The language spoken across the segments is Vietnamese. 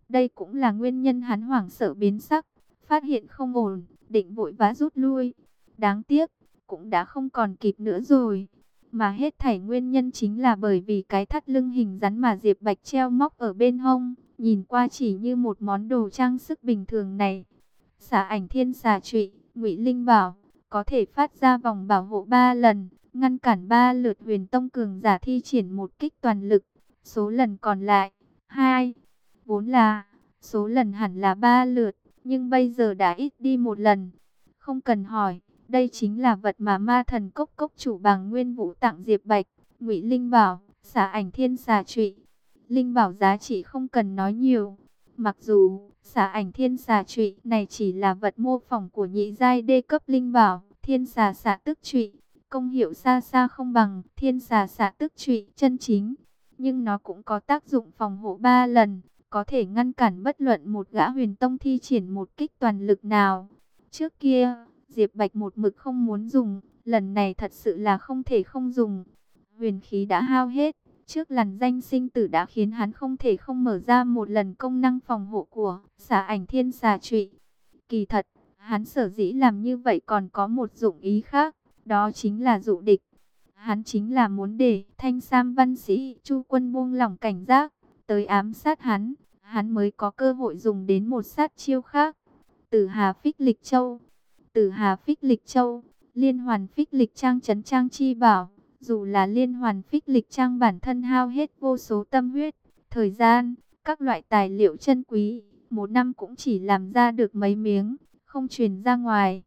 Đây cũng là nguyên nhân hắn hoảng sợ biến sắc, phát hiện không ổn, định vội vã rút lui. Đáng tiếc, cũng đã không còn kịp nữa rồi. Mà hết thảy nguyên nhân chính là bởi vì cái thắt lưng hình rắn mà Diệp Bạch treo móc ở bên hông, nhìn qua chỉ như một món đồ trang sức bình thường này. Xả ảnh thiên xà trụy, Ngụy Linh bảo, có thể phát ra vòng bảo hộ 3 lần, ngăn cản 3 lượt Huyền Tông cường giả thi triển một kích toàn lực. Số lần còn lại, 2, vốn là, số lần hẳn là 3 lượt, nhưng bây giờ đã ít đi 1 lần. Không cần hỏi, đây chính là vật mà ma thần cốc cốc chủ Bàng Nguyên Vũ tặng Diệp Bạch. Ngụy Linh bảo, xả ảnh thiên xà trụy. Linh bảo giá trị không cần nói nhiều. Mặc dù xả ảnh thiên xà trụy này chỉ là vật mô phỏng của nhị giai đê cấp linh bảo, thiên xà xạ tức trụy, công hiệu xa xa không bằng thiên xà xạ tức trụy chân chính, nhưng nó cũng có tác dụng phòng hộ 3 lần, có thể ngăn cản bất luận một gã huyền tông thi triển một kích toàn lực nào. Trước kia, Diệp Bạch một mực không muốn dùng, lần này thật sự là không thể không dùng. Huyền khí đã hao hết, trước làn danh sinh tử đã khiến hắn không thể không mở ra một lần công năng phòng hộ của xả ảnh thiên xà trụy. Kỳ thật, hắn sở dĩ làm như vậy còn có một dụng ý khác, đó chính là dụ địch. Hắn chính là muốn để Thanh Sam văn sĩ Chu Quân buông lỏng cảnh giác, tới ám sát hắn mới có cơ hội dùng đến một sát chiêu khác. Tử Hà Phích Lịch Châu. Tử Hà Phích Lịch Châu, liên hoàn phích lịch trang trấn trang chi bảo. Dù là liên hoàn phích lịch trang bản thân hao hết vô số tâm huyết, thời gian, các loại tài liệu chân quý, một năm cũng chỉ làm ra được mấy miếng, không truyền ra ngoài.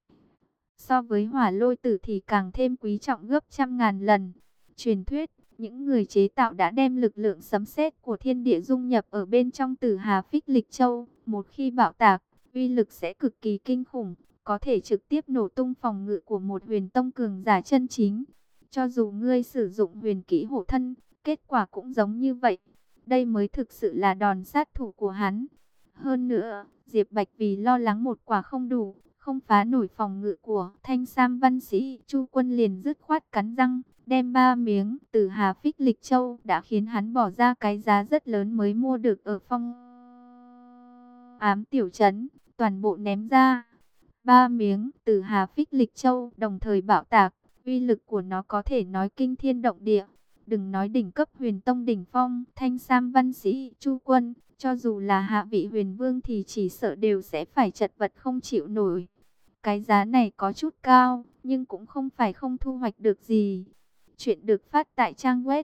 So với hỏa lôi tử thì càng thêm quý trọng gấp trăm ngàn lần. Truyền thuyết, những người chế tạo đã đem lực lượng sấm sét của thiên địa dung nhập ở bên trong Tử Hà Phích Lịch Châu. Một khi bạo tạc, uy lực sẽ cực kỳ kinh khủng, có thể trực tiếp nổ tung phòng ngự của một huyền tông cường giả chân chính. Cho dù ngươi sử dụng huyền kỹ hộ thân, kết quả cũng giống như vậy. Đây mới thực sự là đòn sát thủ của hắn. Hơn nữa, Diệp Bạch vì lo lắng một quả không đủ, không phá nổi phòng ngự của Thanh Sam văn sĩ Chu Quân, liền dứt khoát cắn răng, đem 3 miếng Tử Hà Phích Lịch Châu đã khiến hắn bỏ ra cái giá rất lớn mới mua được ở Phong Ám tiểu trấn, toàn bộ ném ra. 3 miếng Tử Hà Phích Lịch Châu đồng thời bạo tạc, uy lực của nó có thể nói kinh thiên động địa. Đừng nói đỉnh cấp huyền tông đỉnh phong, Thanh Sam văn sĩ Chu Quân, cho dù là hạ vị huyền vương thì chỉ sợ đều sẽ phải chật vật không chịu nổi. Cái giá này có chút cao, nhưng cũng không phải không thu hoạch được gì. Chuyện được phát tại trang web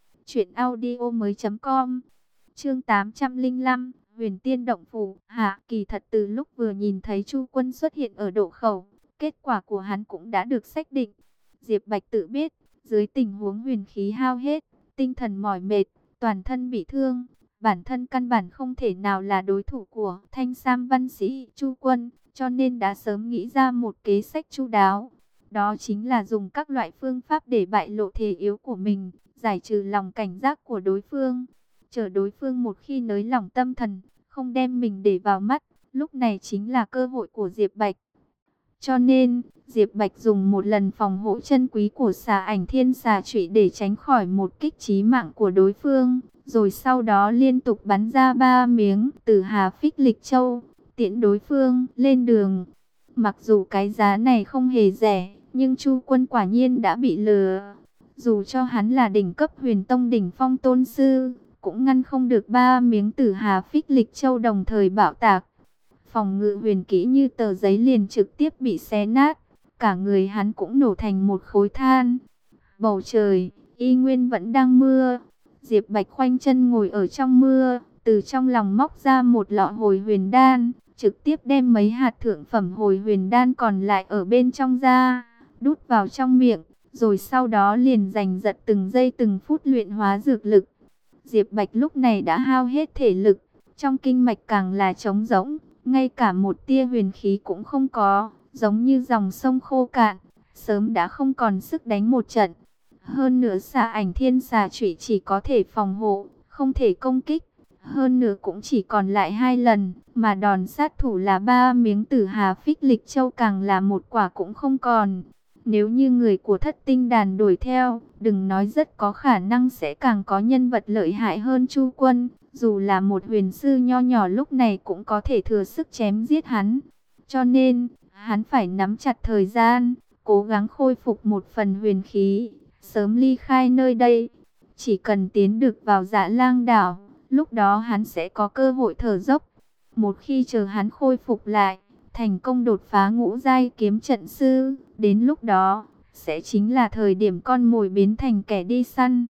truyệnaudiomoi.com. Chương 805, Huyền Tiên Động Phủ. Hạ, kỳ thật từ lúc vừa nhìn thấy Chu Quân xuất hiện ở độ khẩu, kết quả của hắn cũng đã được xác định. Diệp Bạch tự biết, dưới tình huống huyền khí hao hết, tinh thần mỏi mệt, toàn thân bị thương, bản thân căn bản không thể nào là đối thủ của Thanh Sam văn sĩ Chu Quân, cho nên đã sớm nghĩ ra một kế sách chu đáo. Đó chính là dùng các loại phương pháp để bại lộ thể yếu của mình, giải trừ lòng cảnh giác của đối phương. Chờ đối phương một khi nới lỏng tâm thần, không đem mình để vào mắt, lúc này chính là cơ hội của Diệp Bạch. Cho nên, Diệp Bạch dùng một lần phòng hộ chân quý của xà ảnh thiên xà trụy để tránh khỏi một kích chí mạng của đối phương, rồi sau đó liên tục bắn ra 3 miếng Tử Hà Phích Lịch Châu, tiễn đối phương lên đường. Mặc dù cái giá này không hề rẻ, nhưng Chu Quân quả nhiên đã bị lừa. Dù cho hắn là đỉnh cấp huyền tông đỉnh phong tôn sư, cũng ngăn không được 3 miếng Tử Hà Phích Lịch Châu đồng thời bạo tạc. Phòng ngự huyền kỹ như tờ giấy liền trực tiếp bị xé nát, cả người hắn cũng nổ thành một khối than. Bầu trời, y nguyên vẫn đang mưa. Diệp Bạch khoanh chân ngồi ở trong mưa, từ trong lòng móc ra một lọ hồi huyền đan, trực tiếp đem mấy hạt thượng phẩm hồi huyền đan còn lại ở bên trong ra, đút vào trong miệng, rồi sau đó liền giành giật từng giây từng phút luyện hóa dược lực. Diệp Bạch lúc này đã hao hết thể lực, trong kinh mạch càng là trống rỗng, ngay cả một tia huyền khí cũng không có, giống như dòng sông khô cạn, sớm đã không còn sức đánh một trận. Hơn nữa xà ảnh thiên xà trụy chỉ có thể phòng hộ, không thể công kích. Hơn nữa cũng chỉ còn lại 2 lần, mà đòn sát thủ là 3 miếng Tử Hà Phích Lịch Châu càng là một quả cũng không còn. Nếu như người của Thất Tinh Đàn đuổi theo, đừng nói rất có khả năng sẽ càng có nhân vật lợi hại hơn Chu Quân. dù là một huyền sư nho nhỏ lúc này cũng có thể thừa sức chém giết hắn. Cho nên, hắn phải nắm chặt thời gian, cố gắng khôi phục một phần huyền khí, sớm ly khai nơi đây. Chỉ cần tiến được vào Dạ Lang đảo, lúc đó hắn sẽ có cơ hội thở dốc. Một khi chờ hắn khôi phục lại, thành công đột phá ngũ giai kiếm trận sư, đến lúc đó, sẽ chính là thời điểm con mồi biến thành kẻ đi săn.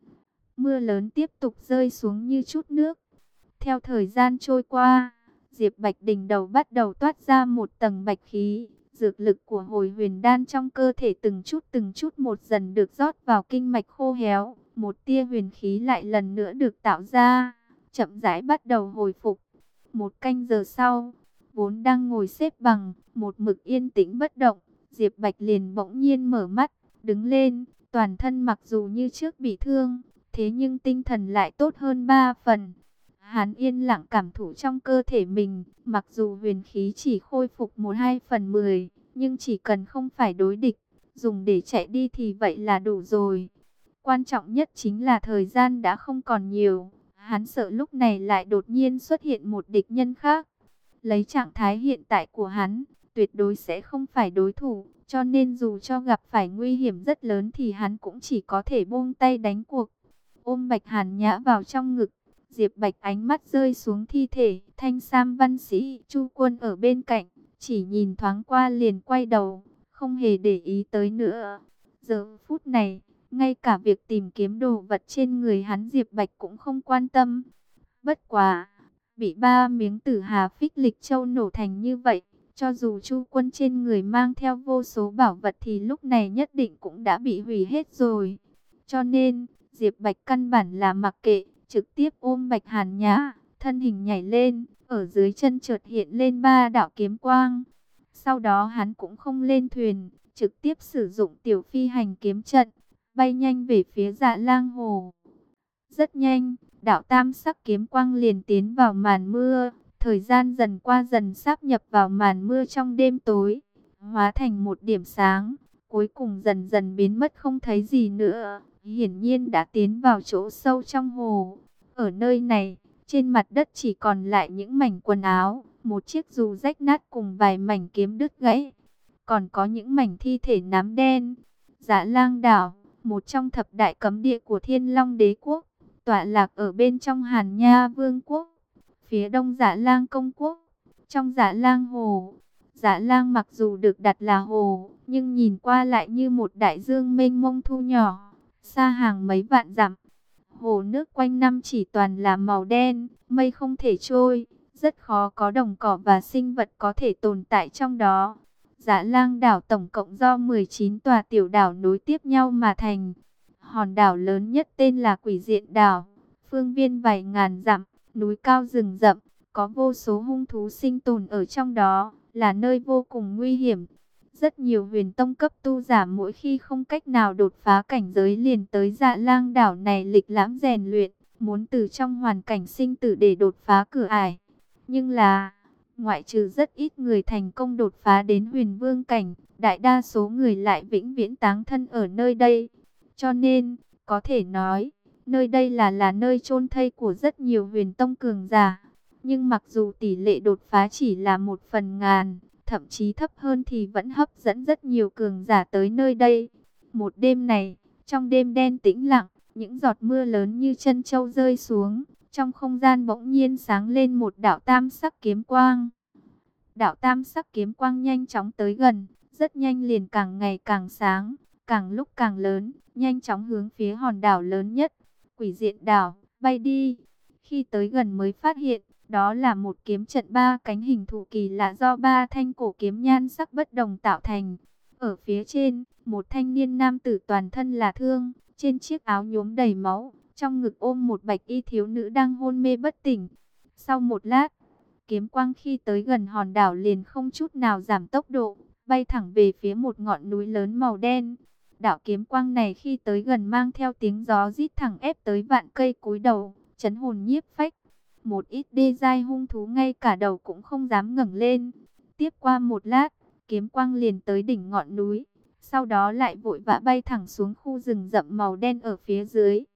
Mưa lớn tiếp tục rơi xuống như chút nước. Theo thời gian trôi qua, Diệp Bạch đỉnh đầu bắt đầu toát ra một tầng bạch khí. Dược lực của hồi huyền đan trong cơ thể từng chút một dần được rót vào kinh mạch khô héo. Một tia huyền khí lại lần nữa được tạo ra, chậm rãi bắt đầu hồi phục. Một canh giờ sau, vốn đang ngồi xếp bằng, một mực yên tĩnh bất động, Diệp Bạch liền bỗng nhiên mở mắt, đứng lên, toàn thân mặc dù như trước bị thương, thế nhưng tinh thần lại tốt hơn 3 phần. Hắn yên lặng cảm thụ trong cơ thể mình, mặc dù huyền khí chỉ khôi phục 1/2/10, nhưng chỉ cần không phải đối địch, dùng để chạy đi thì vậy là đủ rồi. Quan trọng nhất chính là thời gian đã không còn nhiều, hắn sợ lúc này lại đột nhiên xuất hiện một địch nhân khác. Lấy trạng thái hiện tại của hắn, tuyệt đối sẽ không phải đối thủ, cho nên dù cho gặp phải nguy hiểm rất lớn thì hắn cũng chỉ có thể buông tay đánh cuộc. Ôm Bạch Hàn Nhã vào trong ngực, Diệp Bạch ánh mắt rơi xuống thi thể Thanh Sam văn sĩ Chu Quân ở bên cạnh, chỉ nhìn thoáng qua liền quay đầu, không hề để ý tới nữa. Giờ phút này, ngay cả việc tìm kiếm đồ vật trên người hắn Diệp Bạch cũng không quan tâm. Bất quá, bị 3 miếng Tử Hà Phích Lịch Châu nổ thành như vậy, cho dù Chu Quân trên người mang theo vô số bảo vật thì lúc này nhất định cũng đã bị hủy hết rồi. Cho nên, Diệp Bạch căn bản là mặc kệ, trực tiếp ôm Bạch Hàn Nhã, thân hình nhảy lên, ở dưới chân chợt hiện lên 3 đạo kiếm quang. Sau đó hắn cũng không lên thuyền, trực tiếp sử dụng tiểu phi hành kiếm trận, bay nhanh về phía Dạ Lang Hồ. Rất nhanh, đạo tam sắc kiếm quang liền tiến vào màn mưa, thời gian dần qua dần sáp nhập vào màn mưa trong đêm tối, hóa thành một điểm sáng, cuối cùng dần dần biến mất không thấy gì nữa, hiển nhiên đã tiến vào chỗ sâu trong hồ. Ở nơi này, trên mặt đất chỉ còn lại những mảnh quần áo, một chiếc dù rách nát cùng vài mảnh kiếm đứt gãy, còn có những mảnh thi thể nám đen. Dạ Lang đảo, một trong thập đại cấm địa của Thiên Long Đế quốc, tọa lạc ở bên trong Hàn Nha Vương quốc, phía đông Dạ Lang công quốc, trong Dạ Lang hồ. Dạ Lang mặc dù được đặt là hồ, nhưng nhìn qua lại như một đại dương mênh mông thu nhỏ, xa hàng mấy vạn dặm. Hồ nước quanh năm chỉ toàn là màu đen, mây không thể trôi, rất khó có đồng cỏ và sinh vật có thể tồn tại trong đó. Dạ Lang đảo tổng cộng do 19 tòa tiểu đảo nối tiếp nhau mà thành. Hòn đảo lớn nhất tên là Quỷ Diện đảo, phương viên vài ngàn dặm, núi cao rừng rậm, có vô số hung thú sinh tồn ở trong đó, là nơi vô cùng nguy hiểm. Rất nhiều huyền tông cấp tu giả mỗi khi không cách nào đột phá cảnh giới liền tới Dạ Lang đảo này lịch lãm rèn luyện, muốn từ trong hoàn cảnh sinh tử để đột phá cửa ải. Nhưng là, ngoại trừ rất ít người thành công đột phá đến huyền vương cảnh, đại đa số người lại vĩnh viễn táng thân ở nơi đây. Cho nên, có thể nói, nơi đây là nơi chôn thây của rất nhiều huyền tông cường giả. Nhưng mặc dù tỷ lệ đột phá chỉ là 1/1000, thậm chí thấp hơn thì vẫn hấp dẫn rất nhiều cường giả tới nơi đây. Một đêm này, trong đêm đen tĩnh lặng, những giọt mưa lớn như chân châu rơi xuống, trong không gian bỗng nhiên sáng lên một đạo tam sắc kiếm quang. Đạo tam sắc kiếm quang nhanh chóng tới gần, rất nhanh liền càng ngày càng sáng, càng lúc càng lớn, nhanh chóng hướng phía hòn đảo lớn nhất, Quỷ Diện đảo, bay đi. Khi tới gần mới phát hiện, đó là một kiếm trận 3 cánh hình thù kỳ lạ do 3 thanh cổ kiếm nhan sắc bất đồng tạo thành. Ở phía trên, một thanh niên nam tử toàn thân là thương, trên chiếc áo nhuốm đầy máu, trong ngực ôm một bạch y thiếu nữ đang hôn mê bất tỉnh. Sau một lát, kiếm quang khi tới gần hòn đảo liền không chút nào giảm tốc độ, bay thẳng về phía một ngọn núi lớn màu đen. Đạo kiếm quang này khi tới gần mang theo tiếng gió rít thẳng ép tới vạn cây cúi đầu, chấn hồn nhiếp phách. Một ít đê giai hung thú ngay cả đầu cũng không dám ngẩng lên. Tiếp qua một lát, kiếm quang liền tới đỉnh ngọn núi, sau đó lại vội vã bay thẳng xuống khu rừng rậm màu đen ở phía dưới.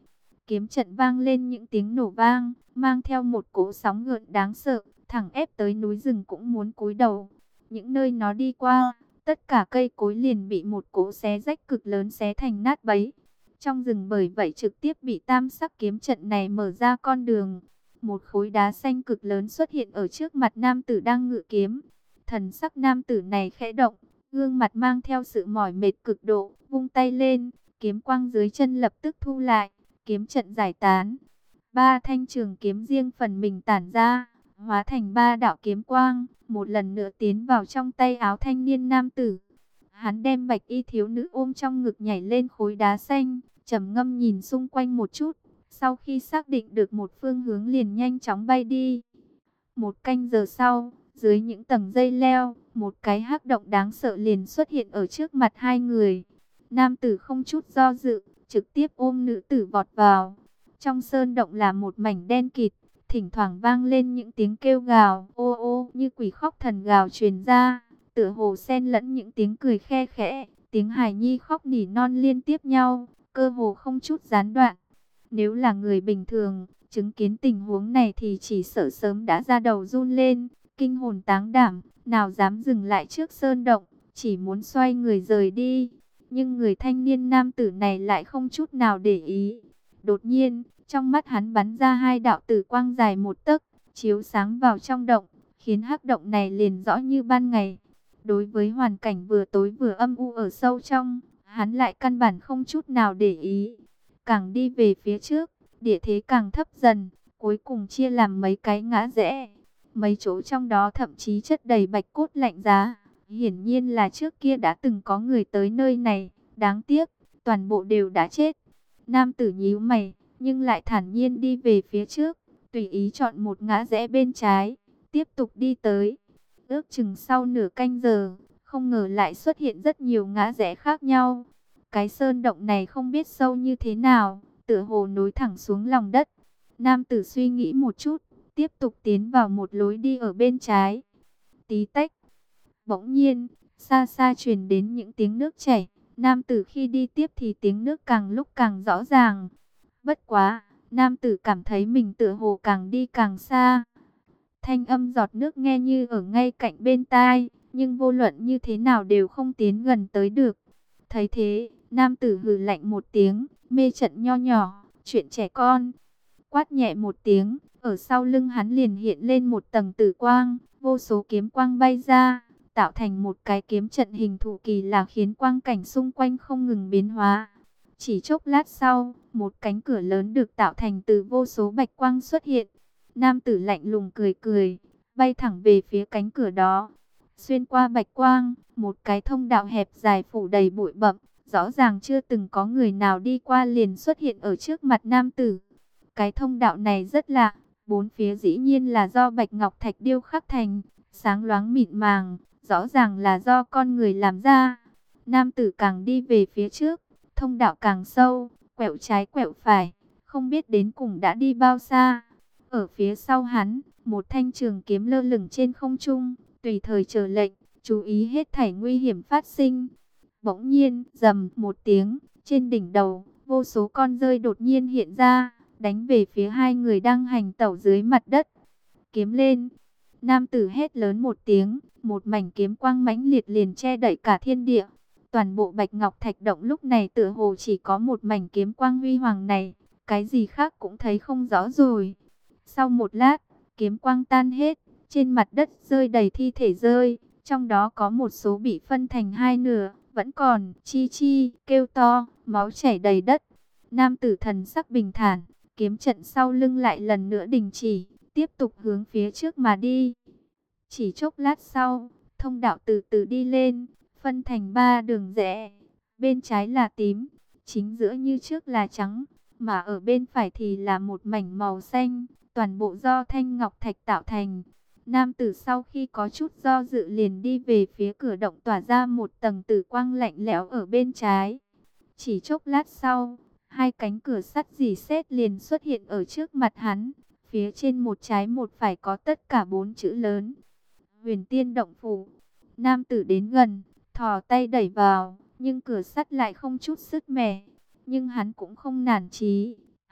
kiếm trận vang lên những tiếng nổ vang, mang theo một cỗ sóng gợn đáng sợ, thẳng ép tới núi rừng cũng muốn cúi đầu. Những nơi nó đi qua, tất cả cây cối liền bị một cỗ xé rách cực lớn xé thành nát bấy. Trong rừng bởi vậy trực tiếp bị tam sắc kiếm trận này mở ra con đường. Một khối đá xanh cực lớn xuất hiện ở trước mặt nam tử đang ngự kiếm. Thần sắc nam tử này khẽ động, gương mặt mang theo sự mỏi mệt cực độ, vung tay lên, kiếm quang dưới chân lập tức thu lại, kiếm trận giải tán. Ba thanh trường kiếm riêng phần mình tản ra, hóa thành ba đạo kiếm quang, một lần nữa tiến vào trong tay áo thanh niên nam tử. Hắn đem bạch y thiếu nữ ôm trong ngực nhảy lên khối đá xanh, trầm ngâm nhìn xung quanh một chút, sau khi xác định được một phương hướng liền nhanh chóng bay đi. Một canh giờ sau, dưới những tầng dây leo, một cái hắc động đáng sợ liền xuất hiện ở trước mặt hai người. Nam tử không chút do dự, trực tiếp ôm nữ tử vọt vào. Trong sơn động là một mảnh đen kịt, thỉnh thoảng vang lên những tiếng kêu gào ô ô như quỷ khóc thần gào truyền ra, tựa hồ xen lẫn những tiếng cười khe khẽ, tiếng hài nhi khóc nỉ non liên tiếp nhau, cơ hồ không chút gián đoạn. Nếu là người bình thường, chứng kiến tình huống này thì chỉ sợ sớm đã ra đầu run lên, kinh hồn táng đảm, nào dám dừng lại trước sơn động, chỉ muốn xoay người rời đi. Nhưng người thanh niên nam tử này lại không chút nào để ý. Đột nhiên, trong mắt hắn bắn ra hai đạo tử quang dài một tấc, chiếu sáng vào trong động, khiến hắc động này liền rõ như ban ngày. Đối với hoàn cảnh vừa tối vừa âm u ở sâu trong, hắn lại căn bản không chút nào để ý. Càng đi về phía trước, địa thế càng thấp dần, cuối cùng chia làm mấy cái ngã rẽ. Mấy chỗ trong đó thậm chí chất đầy bạch cốt lạnh giá. Hiển nhiên là trước kia đã từng có người tới nơi này, đáng tiếc, toàn bộ đều đã chết. Nam tử nhíu mày, nhưng lại thản nhiên đi về phía trước, tùy ý chọn một ngã rẽ bên trái, tiếp tục đi tới. Ước chừng sau nửa canh giờ, không ngờ lại xuất hiện rất nhiều ngã rẽ khác nhau. Cái sơn động này không biết sâu như thế nào, tựa hồ nối thẳng xuống lòng đất. Nam tử suy nghĩ một chút, tiếp tục tiến vào một lối đi ở bên trái. Tí tách. Bỗng nhiên, xa xa truyền đến những tiếng nước chảy. Nam tử khi đi tiếp thì tiếng nước càng lúc càng rõ ràng. Bất quá, nam tử cảm thấy mình tựa hồ càng đi càng xa. Thanh âm giọt nước nghe như ở ngay cạnh bên tai, nhưng vô luận như thế nào đều không tiến gần tới được. Thấy thế, nam tử hừ lạnh một tiếng, mê trận nho nhỏ, chuyện trẻ con. Quát nhẹ một tiếng, ở sau lưng hắn liền hiện lên một tầng tử quang, vô số kiếm quang bay ra, tạo thành một cái kiếm trận hình thù kỳ lạ khiến quang cảnh xung quanh không ngừng biến hóa. Chỉ chốc lát sau, một cánh cửa lớn được tạo thành từ vô số bạch quang xuất hiện. Nam tử lạnh lùng cười cười, bay thẳng về phía cánh cửa đó. Xuyên qua bạch quang, một cái thông đạo hẹp dài phủ đầy bụi bặm, rõ ràng chưa từng có người nào đi qua liền xuất hiện ở trước mặt nam tử. Cái thông đạo này rất lạ, bốn phía dĩ nhiên là do bạch ngọc thạch điêu khắc thành, sáng loáng mịn màng, rõ ràng là do con người làm ra. Nam tử càng đi về phía trước, thông đạo càng sâu, quẹo trái quẹo phải, không biết đến cùng đã đi bao xa. Ở phía sau hắn, một thanh trường kiếm lơ lửng trên không trung, tùy thời chờ lệnh, chú ý hết thảy nguy hiểm phát sinh. Bỗng nhiên, rầm một tiếng, trên đỉnh đầu, vô số con rơi đột nhiên hiện ra, đánh về phía hai người đang hành tẩu dưới mặt đất. Kiếm lên! Nam tử hét lớn một tiếng, một mảnh kiếm quang mãnh liệt liền che đậy cả thiên địa. Toàn bộ bạch ngọc thạch động lúc này tựa hồ chỉ có một mảnh kiếm quang huy hoàng này, cái gì khác cũng thấy không rõ rồi. Sau một lát, kiếm quang tan hết, trên mặt đất rơi đầy thi thể rơi, trong đó có một số bị phân thành hai nửa, vẫn còn chi chi, kêu to, máu chảy đầy đất. Nam tử thần sắc bình thản, kiếm trận sau lưng lại lần nữa đình chỉ, tiếp tục hướng phía trước mà đi. Chỉ chốc lát sau, thông đạo từ từ đi lên, phân thành ba đường rẽ. Bên trái là tím, chính giữa như trước là trắng, mà ở bên phải thì là một mảnh màu xanh, toàn bộ do thanh ngọc thạch tạo thành. Nam tử sau khi có chút do dự liền đi về phía cửa động tỏa ra một tầng tử quang lạnh lẽo ở bên trái. Chỉ chốc lát sau, hai cánh cửa sắt rỉ sét liền xuất hiện ở trước mặt hắn. Phía trên một trái một phải có tất cả 4 chữ lớn. Huyền Tiên Động Phủ. Nam tử đến gần, thò tay đẩy vào, nhưng cửa sắt lại không chút sứt mẻ. Nhưng hắn cũng không nản chí.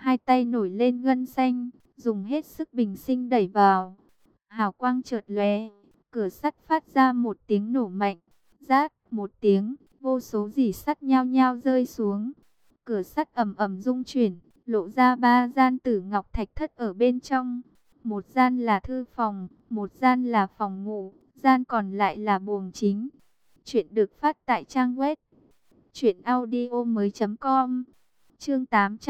Hai tay nổi lên gân xanh, dùng hết sức bình sinh đẩy vào. Hào quang chợt lóe, cửa sắt phát ra một tiếng nổ mạnh. Rát một tiếng, vô số rỉ sắt nhao nhao rơi xuống. Cửa sắt ầm ầm rung chuyển, lộ ra ba gian tử ngọc thạch thất ở bên trong. Một gian là thư phòng, một gian là phòng ngủ, gian còn lại là buồng chính. Chuyện được phát tại trang web truyệnaudiomoi.com. Chương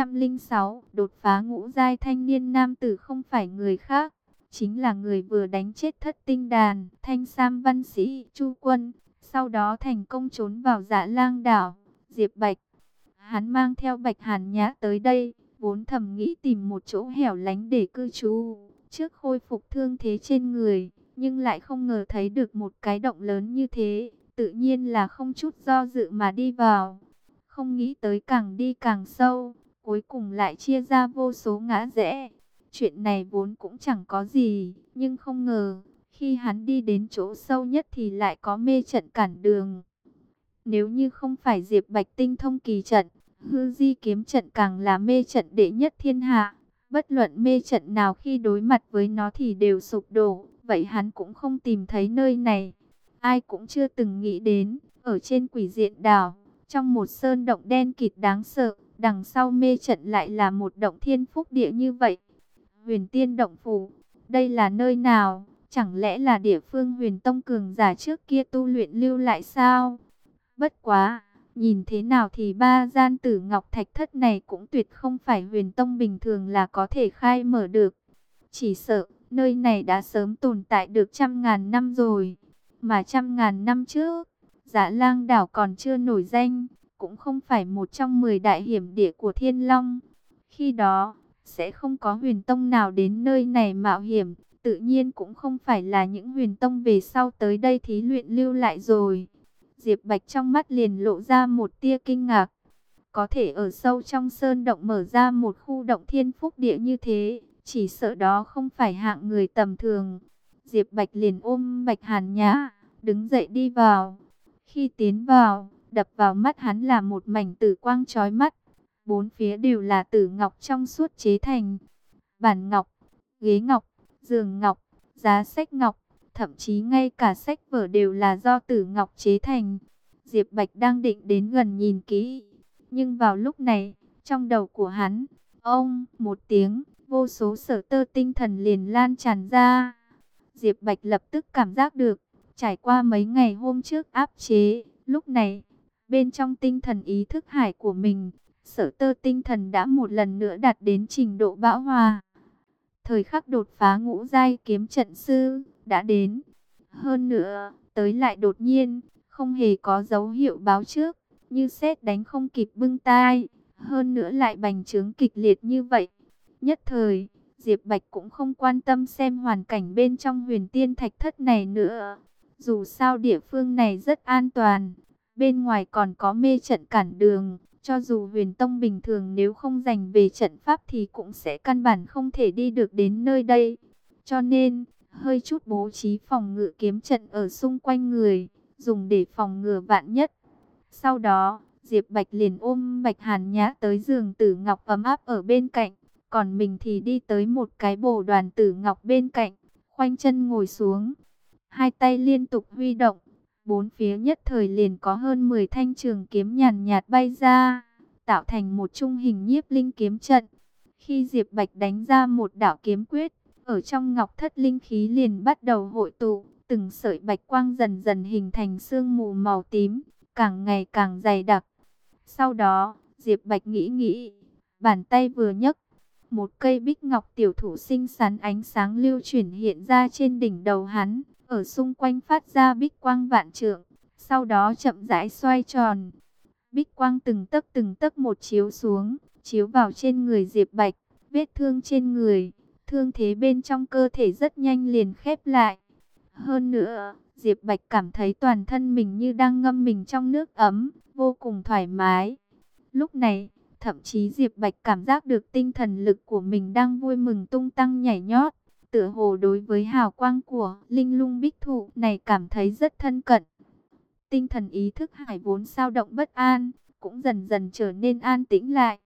806, đột phá ngũ giai. Thanh niên nam tử không phải người khác, chính là người vừa đánh chết Thất Tinh Đàn, Thanh Sam văn sĩ Chu Quân, sau đó thành công trốn vào Dạ Lang đảo, Diệp Bạch. Hắn mang theo Bạch Hàn Nhã tới đây, vốn thầm nghĩ tìm một chỗ hẻo lánh để cư trú, trước khôi phục thương thế trên người, nhưng lại không ngờ thấy được một cái động lớn như thế, tự nhiên là không chút do dự mà đi vào. Không nghĩ tới càng đi càng sâu, cuối cùng lại chia ra vô số ngã rẽ. Chuyện này vốn cũng chẳng có gì, nhưng không ngờ, khi hắn đi đến chỗ sâu nhất thì lại có mê trận cản đường. Nếu như không phải Diệp Bạch tinh thông kỳ trận, hư di kiếm trận càng là mê trận đệ nhất thiên hạ. Bất luận mê trận nào khi đối mặt với nó thì đều sụp đổ, vậy hắn cũng không tìm thấy nơi này. Ai cũng chưa từng nghĩ đến, ở trên Quỷ Diện Đảo, trong một sơn động đen kịt đáng sợ, đằng sau mê trận lại là một động thiên phúc địa như vậy. Huyền Tiên Động Phủ, đây là nơi nào? Chẳng lẽ là địa phương Huyền Tông cường giả trước kia tu luyện lưu lại sao? Bất quá, nhìn thế nào thì ba gian tử ngọc thạch thất này cũng tuyệt không phải Huyền Tông bình thường là có thể khai mở được. Chỉ sợ, nơi này đã sớm tồn tại được trăm ngàn năm rồi. Mà trăm ngàn năm trước, Dạ Lang đảo còn chưa nổi danh, cũng không phải một trong 10 đại hiểm địa của Thiên Long. Khi đó, sẽ không có Huyền Tông nào đến nơi này mạo hiểm, tự nhiên cũng không phải là những Huyền Tông về sau tới đây thí luyện lưu lại rồi. Diệp Bạch trong mắt liền lộ ra một tia kinh ngạc. Có thể ở sâu trong sơn động mở ra một khu động thiên phúc địa như thế, chỉ sợ đó không phải hạng người tầm thường. Diệp Bạch liền ôm Bạch Hàn Nhã, đứng dậy đi vào. Khi tiến vào, đập vào mắt hắn là một mảnh tử quang chói mắt. Bốn phía đều là tử ngọc trong suốt chế thành. Bàn ngọc, ghế ngọc, giường ngọc, giá sách ngọc, thậm chí ngay cả sách vở đều là do tử ngọc chế thành. Diệp Bạch đang định đến gần nhìn kỹ, nhưng vào lúc này, trong đầu của hắn, ông, một tiếng, vô số sở tơ tinh thần liền lan tràn ra. Diệp Bạch lập tức cảm giác được, trải qua mấy ngày hôm trước áp chế, lúc này, bên trong tinh thần ý thức hải của mình, sở tơ tinh thần đã một lần nữa đạt đến trình độ bão hòa. Thời khắc đột phá ngũ giai kiếm trận sư đã đến. Hơn nữa, tới lại đột nhiên, không hề có dấu hiệu báo trước, như sét đánh không kịp bưng tai, hơn nữa lại bành trướng kịch liệt như vậy. Nhất thời, Diệp Bạch cũng không quan tâm xem hoàn cảnh bên trong Huyền Tiên Thạch Thất này nữa. Dù sao địa phương này rất an toàn, bên ngoài còn có mê trận cản đường, cho dù Huyền Tông bình thường nếu không dành về trận pháp thì cũng sẽ căn bản không thể đi được đến nơi đây. Cho nên, hơi chút bố trí phòng ngự kiếm trận ở xung quanh người, dùng để phòng ngừa vạn nhất. Sau đó, Diệp Bạch liền ôm Bạch Hàn Nhã tới giường tử ngọc ấm áp ở bên cạnh, còn mình thì đi tới một cái bồ đoàn tử ngọc bên cạnh, khoanh chân ngồi xuống. Hai tay liên tục huy động, bốn phía nhất thời liền có hơn 10 thanh trường kiếm nhàn nhạt bay ra, tạo thành một trung hình nhiếp linh kiếm trận. Khi Diệp Bạch đánh ra một đạo kiếm quyết, ở trong ngọc thất linh khí liền bắt đầu hội tụ, từng sợi bạch quang dần dần hình thành sương mù màu tím, càng ngày càng dày đặc. Sau đó, Diệp Bạch nghĩ, bàn tay vừa nhấc, một cây bích ngọc tiểu thụ xinh xắn ánh sáng lưu chuyển hiện ra trên đỉnh đầu hắn, ở xung quanh phát ra bích quang vạn trượng, sau đó chậm rãi xoay tròn. Bích quang từng tấc một chiếu xuống, chiếu vào trên người Diệp Bạch, vết thương trên người, thương thế bên trong cơ thể rất nhanh liền khép lại. Hơn nữa, Diệp Bạch cảm thấy toàn thân mình như đang ngâm mình trong nước ấm, vô cùng thoải mái. Lúc này, thậm chí Diệp Bạch cảm giác được tinh thần lực của mình đang vui mừng tung tăng nhảy nhót, tựa hồ đối với hào quang của linh lung bích thụ này cảm thấy rất thân cận. Tinh thần ý thức hải vốn dao động bất an, cũng dần dần trở nên an tĩnh lại.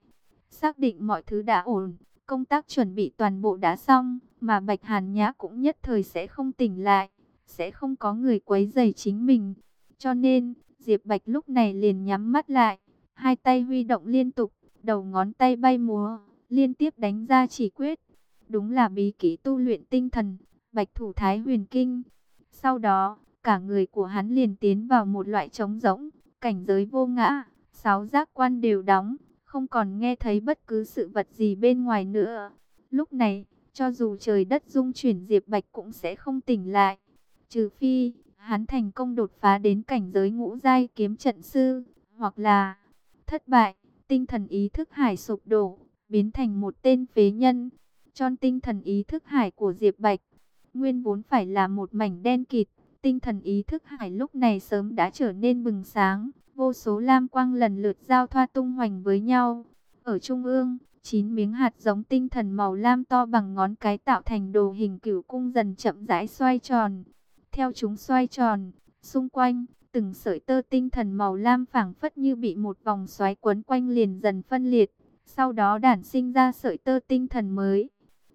Xác định mọi thứ đã ổn, công tác chuẩn bị toàn bộ đã xong, mà Bạch Hàn Nhã cũng nhất thời sẽ không tỉnh lại, sẽ không có người quấy rầy chính mình. Cho nên, Diệp Bạch lúc này liền nhắm mắt lại, hai tay huy động liên tục, đầu ngón tay bay múa, liên tiếp đánh ra chỉ quyết. Đúng là bí kỹ tu luyện tinh thần, Bạch Thủ Thái Huyền Kinh. Sau đó, cả người của hắn liền tiến vào một loại trống rỗng, cảnh giới vô ngã, sáu giác quan đều đóng, không còn nghe thấy bất cứ sự vật gì bên ngoài nữa. Lúc này, cho dù trời đất rung chuyển, Diệp Bạch cũng sẽ không tỉnh lại. Trừ phi, hắn thành công đột phá đến cảnh giới ngũ giai kiếm trận sư, hoặc là thất bại, tinh thần ý thức hải sụp đổ, biến thành một tên phế nhân. Trong tinh thần ý thức hải của Diệp Bạch, nguyên vốn phải là một mảnh đen kịt, tinh thần ý thức hải lúc này sớm đã trở nên bừng sáng, vô số lam quang lần lượt giao thoa tung hoành với nhau. Ở trung ương, 9 miếng hạt giống tinh thần màu lam to bằng ngón cái tạo thành đồ hình cửu cung dần chậm rãi xoay tròn. Theo chúng xoay tròn, xung quanh, từng sợi tơ tinh thần màu lam phảng phất như bị một vòng xoáy quấn quanh liền dần phân liệt, sau đó đản sinh ra sợi tơ tinh thần mới.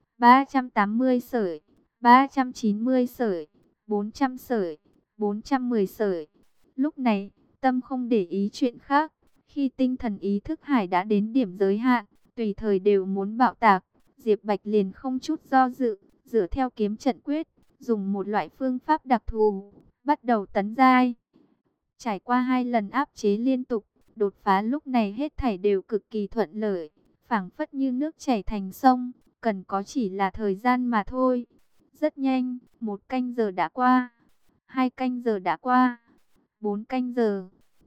380 sợi, 390 sợi, 400 sợi, 410 sợi. Lúc này, tâm không để ý chuyện khác, khi tinh thần ý thức hải đã đến điểm giới hạn, tùy thời đều muốn bạo tạc, Diệp Bạch liền không chút do dự, dựa theo kiếm trận quyết, dùng một loại phương pháp đặc thù, bắt đầu tấn giai. Trải qua 2 lần áp chế liên tục, đột phá lúc này hết thảy đều cực kỳ thuận lợi, phảng phất như nước chảy thành sông, cần có chỉ là thời gian mà thôi. Rất nhanh, 1 canh giờ đã qua, 2 canh giờ đã qua, 4 canh giờ,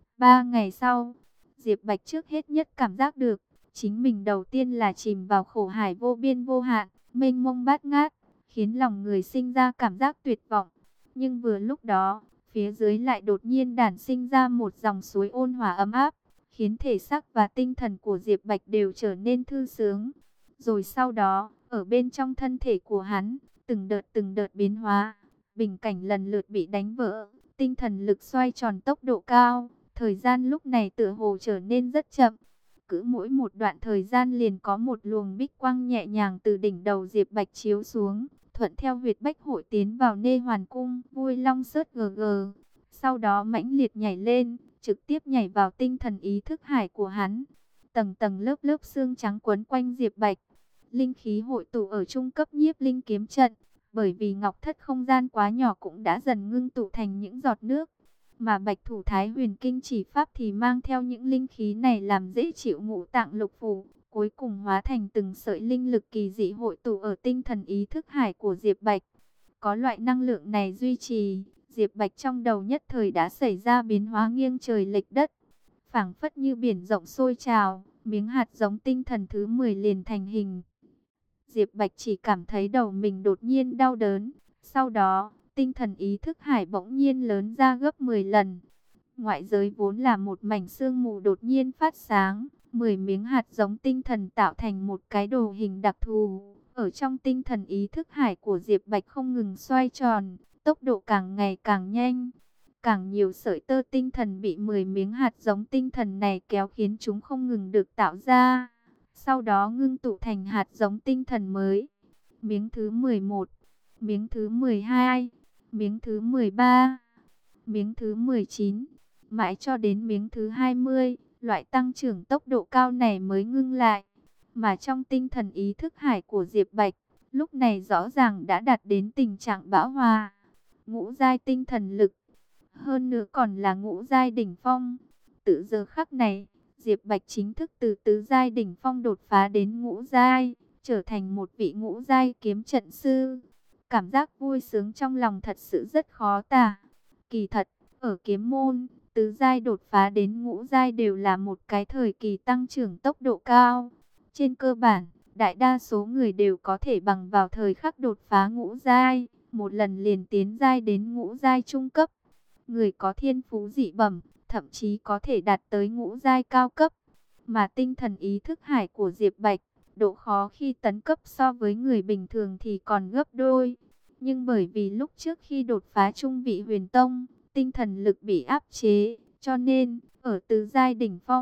3 ngày sau, Diệp Bạch trước hết nhất cảm giác được, chính mình đầu tiên là chìm vào khổ hải vô biên vô hạn, mênh mông bát ngát, khiến lòng người sinh ra cảm giác tuyệt vọng. Nhưng vừa lúc đó, phía dưới lại đột nhiên đản sinh ra một dòng suối ôn hòa ấm áp, khiến thể xác và tinh thần của Diệp Bạch đều trở nên thư sướng. Rồi sau đó, ở bên trong thân thể của hắn, từng đợt biến hóa, bình cảnh lần lượt bị đánh vỡ, tinh thần lực xoay tròn tốc độ cao, thời gian lúc này tựa hồ trở nên rất chậm. Cứ mỗi một đoạn thời gian liền có một luồng bích quang nhẹ nhàng từ đỉnh đầu Diệp Bạch chiếu xuống, thuận theo huyệt bách hội tiến vào nê hoàn cung, vui long sớt gờ gờ. Sau đó mãnh liệt nhảy lên, trực tiếp nhảy vào tinh thần ý thức hải của hắn. Tầng tầng lớp lớp xương trắng quấn quanh Diệp Bạch. Linh khí hội tụ ở trung cấp nhiếp linh kiếm trận, bởi vì ngọc thất không gian quá nhỏ cũng đã dần ngưng tụ thành những giọt nước. Mà Bạch Thủ Thái Huyền Kinh chỉ pháp thì mang theo những linh khí này làm dễ chịu ngũ tạng lục phủ, cuối cùng hóa thành từng sợi linh lực kỳ dị hội tụ ở tinh thần ý thức hải của Diệp Bạch. Có loại năng lượng này duy trì, Diệp Bạch trong đầu nhất thời đã xảy ra biến hóa nghiêng trời lệch đất, phảng phất như biển rộng sôi trào, miếng hạt giống tinh thần thứ 10 liền thành hình. Diệp Bạch chỉ cảm thấy đầu mình đột nhiên đau đớn, sau đó, tinh thần ý thức hải bỗng nhiên lớn ra gấp 10 lần. Ngoại giới vốn là một mảnh sương mù đột nhiên phát sáng, 10 miếng hạt giống tinh thần tạo thành một cái đồ hình đặc thù. Ở trong tinh thần ý thức hải của Diệp Bạch không ngừng xoay tròn, tốc độ càng ngày càng nhanh. Càng nhiều sợi tơ tinh thần bị 10 miếng hạt giống tinh thần này kéo khiến chúng không ngừng được tạo ra. Sau đó ngưng tụ thành hạt giống tinh thần mới. Miếng thứ 11, miếng thứ 12, miếng thứ 13, miếng thứ 19, mãi cho đến miếng thứ 20, loại tăng trưởng tốc độ cao này mới ngưng lại. Mà trong tinh thần ý thức hải của Diệp Bạch, lúc này rõ ràng đã đạt đến tình trạng bão hòa. Ngũ giai tinh thần lực, hơn nữa còn là ngũ giai đỉnh phong. Từ giờ khắc này, Diệp Bạch chính thức từ tứ giai đỉnh phong đột phá đến ngũ giai, trở thành một vị ngũ giai kiếm trận sư. Cảm giác vui sướng trong lòng thật sự rất khó tả. Kỳ thật, ở kiếm môn, tứ giai đột phá đến ngũ giai đều là một cái thời kỳ tăng trưởng tốc độ cao. Trên cơ bản, đại đa số người đều có thể bằng vào thời khắc đột phá ngũ giai, một lần liền tiến giai đến ngũ giai trung cấp. Người có thiên phú dị bẩm, thậm chí có thể đạt tới ngũ giai cao cấp. Mà tinh thần ý thức hải của Diệp Bạch, độ khó khi tấn cấp so với người bình thường thì còn gấp đôi. Nhưng bởi vì lúc trước khi đột phá trung vị huyền tông, tinh thần lực bị áp chế, cho nên, ở tứ giai đỉnh phong,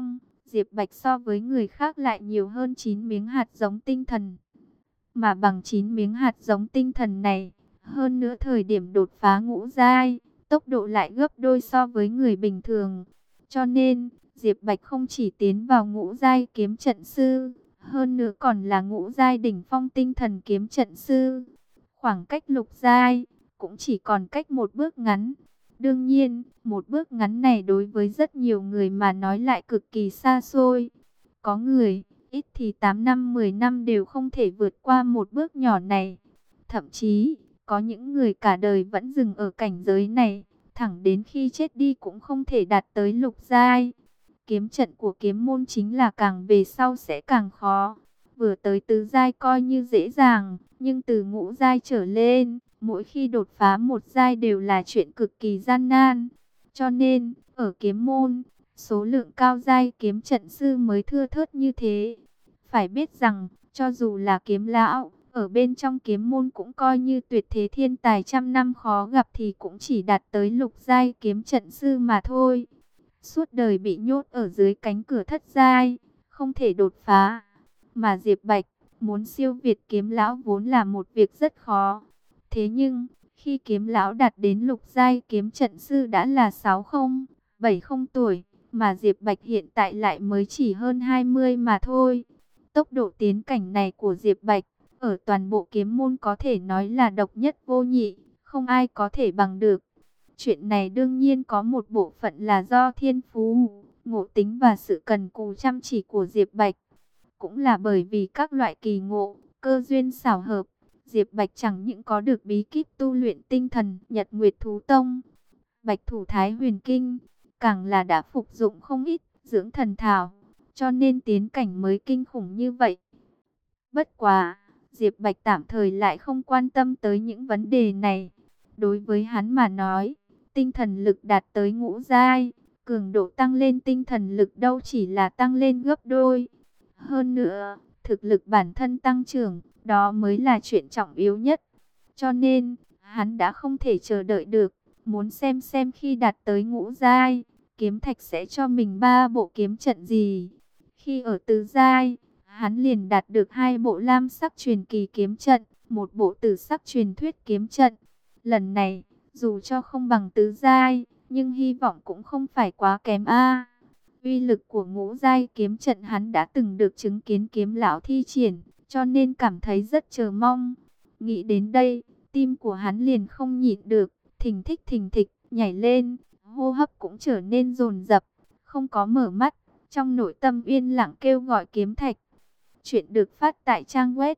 Diệp Bạch so với người khác lại nhiều hơn 9 miếng hạt giống tinh thần. Mà bằng 9 miếng hạt giống tinh thần này, hơn nữa thời điểm đột phá ngũ giai, tốc độ lại gấp đôi so với người bình thường. Cho nên, Diệp Bạch không chỉ tiến vào ngũ giai kiếm trận sư, hơn nữa còn là ngũ giai đỉnh phong tinh thần kiếm trận sư. Khoảng cách lục giai cũng chỉ còn cách một bước ngắn. Đương nhiên, một bước ngắn này đối với rất nhiều người mà nói lại cực kỳ xa xôi. Có người, ít thì 8 năm 10 năm đều không thể vượt qua một bước nhỏ này. Thậm chí, có những người cả đời vẫn dừng ở cảnh giới này, thẳng đến khi chết đi cũng không thể đạt tới lục giai. Kiếm trận của kiếm môn chính là càng về sau sẽ càng khó. Vừa tới tứ giai coi như dễ dàng, nhưng từ ngũ giai trở lên, mỗi khi đột phá một giai đều là chuyện cực kỳ gian nan. Cho nên, ở kiếm môn, số lượng cao giai kiếm trận sư mới thưa thớt như thế. Phải biết rằng, cho dù là kiếm lão, ở bên trong kiếm môn cũng coi như tuyệt thế thiên tài trăm năm khó gặp thì cũng chỉ đạt tới lục giai kiếm trận sư mà thôi. Suốt đời bị nhốt ở dưới cánh cửa thất giai, không thể đột phá. Mà Diệp Bạch, muốn siêu việt kiếm lão vốn là một việc rất khó. Thế nhưng, khi kiếm lão đạt đến lục giai kiếm trận sư đã là 60, 70 tuổi, mà Diệp Bạch hiện tại lại mới chỉ hơn 20 mà thôi. Tốc độ tiến cảnh này của Diệp Bạch, ở toàn bộ kiếm môn có thể nói là độc nhất vô nhị, không ai có thể bằng được. Chuyện này đương nhiên có một bộ phận là do thiên phú, ngộ tính và sự cần cù chăm chỉ của Diệp Bạch. Cũng là bởi vì các loại kỳ ngộ, cơ duyên xảo hợp, Diệp Bạch chẳng những có được bí kíp tu luyện tinh thần Nhật Nguyệt Thú Tông, Bạch Thủ Thái Huyền Kinh, càng là đã phục dụng không ít dưỡng thần thảo, cho nên tiến cảnh mới kinh khủng như vậy. Bất quá, Diệp Bạch tạm thời lại không quan tâm tới những vấn đề này. Đối với hắn mà nói, tinh thần lực đạt tới ngũ giai, cường độ tăng lên tinh thần lực đâu chỉ là tăng lên gấp đôi. Hơn nữa, thực lực bản thân tăng trưởng, đó mới là chuyện trọng yếu nhất. Cho nên, hắn đã không thể chờ đợi được, muốn xem khi đạt tới ngũ giai, kiếm thạch sẽ cho mình 3 bộ kiếm trận gì. Khi ở tứ giai, hắn liền đạt được 2 bộ lam sắc truyền kỳ kiếm trận, một bộ tử sắc truyền thuyết kiếm trận. Lần này, dù cho không bằng tứ giai, nhưng hy vọng cũng không phải quá kém a. Uy lực của ngũ giai kiếm trận hắn đã từng được chứng kiến kiếm lão thi triển, cho nên cảm thấy rất chờ mong. Nghĩ đến đây, tim của hắn liền không nhịn được, thình thịch, nhảy lên, hô hấp cũng trở nên dồn dập, không có mở mắt, trong nội tâm yên lặng kêu gọi kiếm thạch. Chuyện được phát tại trang web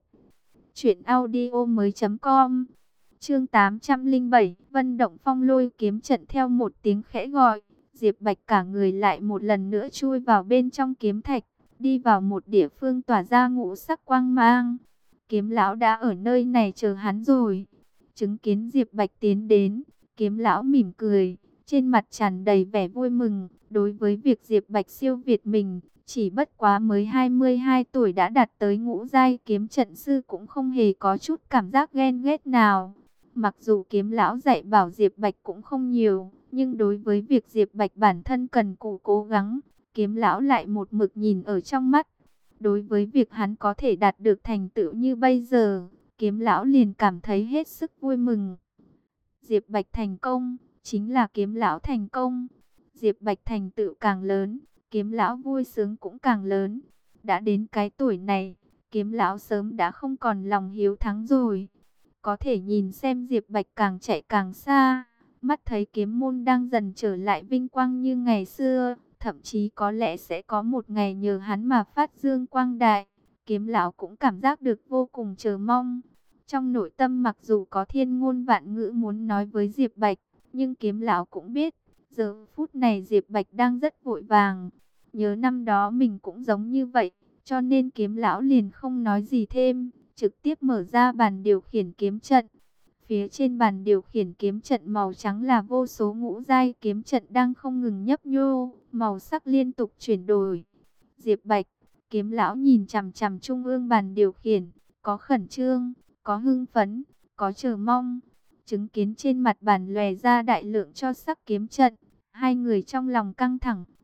truyệnaudiomoi.com. Chương 807, Vân Động Phong Lôi kiếm trận. Theo một tiếng khẽ gọi, Diệp Bạch cả người lại một lần nữa chui vào bên trong kiếm thạch, đi vào một địa phương tỏa ra ngũ sắc quang mang. Kiếm lão đã ở nơi này chờ hắn rồi. Chứng kiến Diệp Bạch tiến đến, kiếm lão mỉm cười, trên mặt tràn đầy vẻ vui mừng. Đối với việc Diệp Bạch siêu việt mình, chỉ bất quá mới 22 tuổi đã đạt tới ngũ giai kiếm trận sư cũng không hề có chút cảm giác ghen ghét nào. Mặc dù kiếm lão dạy bảo Diệp Bạch cũng không nhiều, nhưng đối với việc Diệp Bạch bản thân cần cù cố gắng, kiếm lão lại một mực nhìn ở trong mắt. Đối với việc hắn có thể đạt được thành tựu như bây giờ, kiếm lão liền cảm thấy hết sức vui mừng. Diệp Bạch thành công, chính là kiếm lão thành công. Diệp Bạch thành tựu càng lớn, kiếm lão vui sướng cũng càng lớn. Đã đến cái tuổi này, kiếm lão sớm đã không còn lòng hiếu thắng rồi. Có thể nhìn xem Diệp Bạch càng chạy càng xa, mắt thấy kiếm môn đang dần trở lại vinh quang như ngày xưa, thậm chí có lẽ sẽ có một ngày nhờ hắn mà phát dương quang đại. Kiếm lão cũng cảm giác được vô cùng chờ mong. Trong nội tâm mặc dù có thiên ngôn vạn ngữ muốn nói với Diệp Bạch, nhưng kiếm lão cũng biết, giờ phút này Diệp Bạch đang rất vội vàng. Nhớ năm đó mình cũng giống như vậy, cho nên kiếm lão liền không nói gì thêm, trực tiếp mở ra bàn điều khiển kiếm trận. Phía trên bàn điều khiển kiếm trận màu trắng là vô số ngũ giai kiếm trận đang không ngừng nhấp nhô, màu sắc liên tục chuyển đổi. Diệp Bạch, kiếm lão nhìn chằm chằm trung ương bàn điều khiển, có khẩn trương, có hưng phấn, có chờ mong. Chứng kiến trên mặt bàn lòe ra đại lượng cho sắc kiếm trận, hai người trong lòng căng thẳng,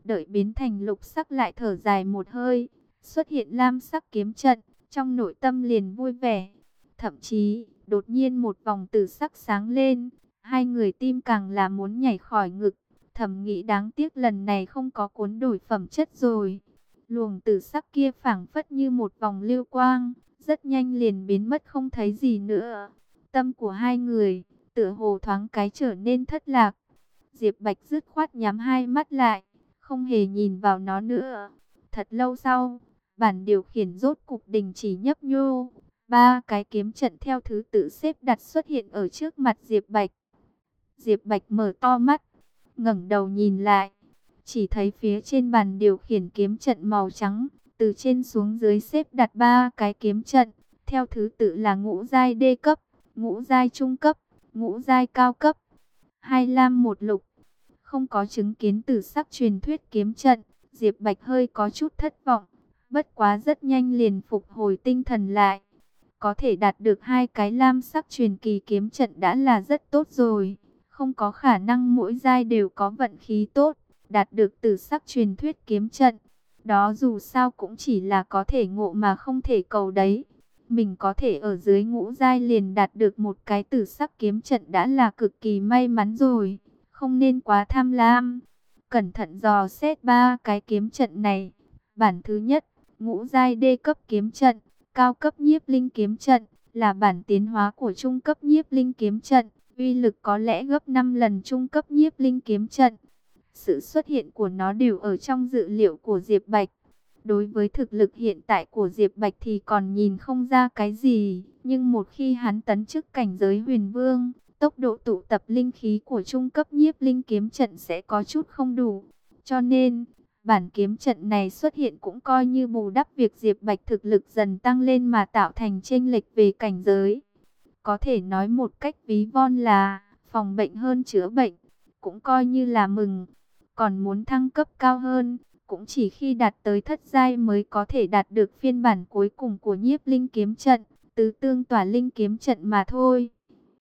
Đợi biến thành lục sắc lại thở dài một hơi, xuất hiện lam sắc kiếm trận, trong nội tâm liền vui vẻ. Thậm chí, đột nhiên một vòng tử sắc sáng lên, hai người tim càng là muốn nhảy khỏi ngực, thầm nghĩ đáng tiếc lần này không có cuốn đổi phẩm chất rồi. Luồng tử sắc kia phảng phất như một vòng lưu quang, rất nhanh liền biến mất không thấy gì nữa. Tâm của hai người, tựa hồ thoáng cái trở nên thất lạc. Diệp Bạch dứt khoát nhắm hai mắt lại, không hề nhìn vào nó nữa. Thật lâu sau, bản điều khiển rốt cục đình chỉ nhấp nhô. Ba cái kiếm trận theo thứ tự xếp đặt xuất hiện ở trước mặt Diệp Bạch. Diệp Bạch mở to mắt, ngẩng đầu nhìn lại, chỉ thấy phía trên bàn điều khiển kiếm trận màu trắng, từ trên xuống dưới xếp đặt ba cái kiếm trận, theo thứ tự là ngũ giai đê cấp, ngũ giai trung cấp, ngũ giai cao cấp, hai lam một lục. Không có chứng kiến tử sắc truyền thuyết kiếm trận, Diệp Bạch hơi có chút thất vọng, bất quá rất nhanh liền phục hồi tinh thần lại. Có thể đạt được hai cái lam sắc truyền kỳ kiếm trận đã là rất tốt rồi. Không có khả năng mỗi giai đều có vận khí tốt, đạt được tử sắc truyền thuyết kiếm trận. Đó dù sao cũng chỉ là có thể ngộ mà không thể cầu đấy. Mình có thể ở dưới ngũ giai liền đạt được một cái tử sắc kiếm trận đã là cực kỳ may mắn rồi. Không nên quá tham lam. Cẩn thận dò xét ba cái kiếm trận này. Bản thứ nhất, ngũ giai đê cấp kiếm trận, cao cấp nhiếp linh kiếm trận, là bản tiến hóa của trung cấp nhiếp linh kiếm trận, uy lực có lẽ gấp 5 lần trung cấp nhiếp linh kiếm trận. Sự xuất hiện của nó đều ở trong dự liệu của Diệp Bạch. Đối với thực lực hiện tại của Diệp Bạch thì còn nhìn không ra cái gì, nhưng một khi hắn tấn chức cảnh giới huyền vương, tốc độ tụ tập linh khí của trung cấp nhiếp linh kiếm trận sẽ có chút không đủ. Cho nên, bản kiếm trận này xuất hiện cũng coi như bù đắp việc Diệp Bạch thực lực dần tăng lên mà tạo thành chênh lệch về cảnh giới. Có thể nói một cách ví von là phòng bệnh hơn chữa bệnh, cũng coi như là mừng. Còn muốn thăng cấp cao hơn, cũng chỉ khi đạt tới thất giai mới có thể đạt được phiên bản cuối cùng của nhiếp linh kiếm trận, tứ tương tỏa linh kiếm trận mà thôi.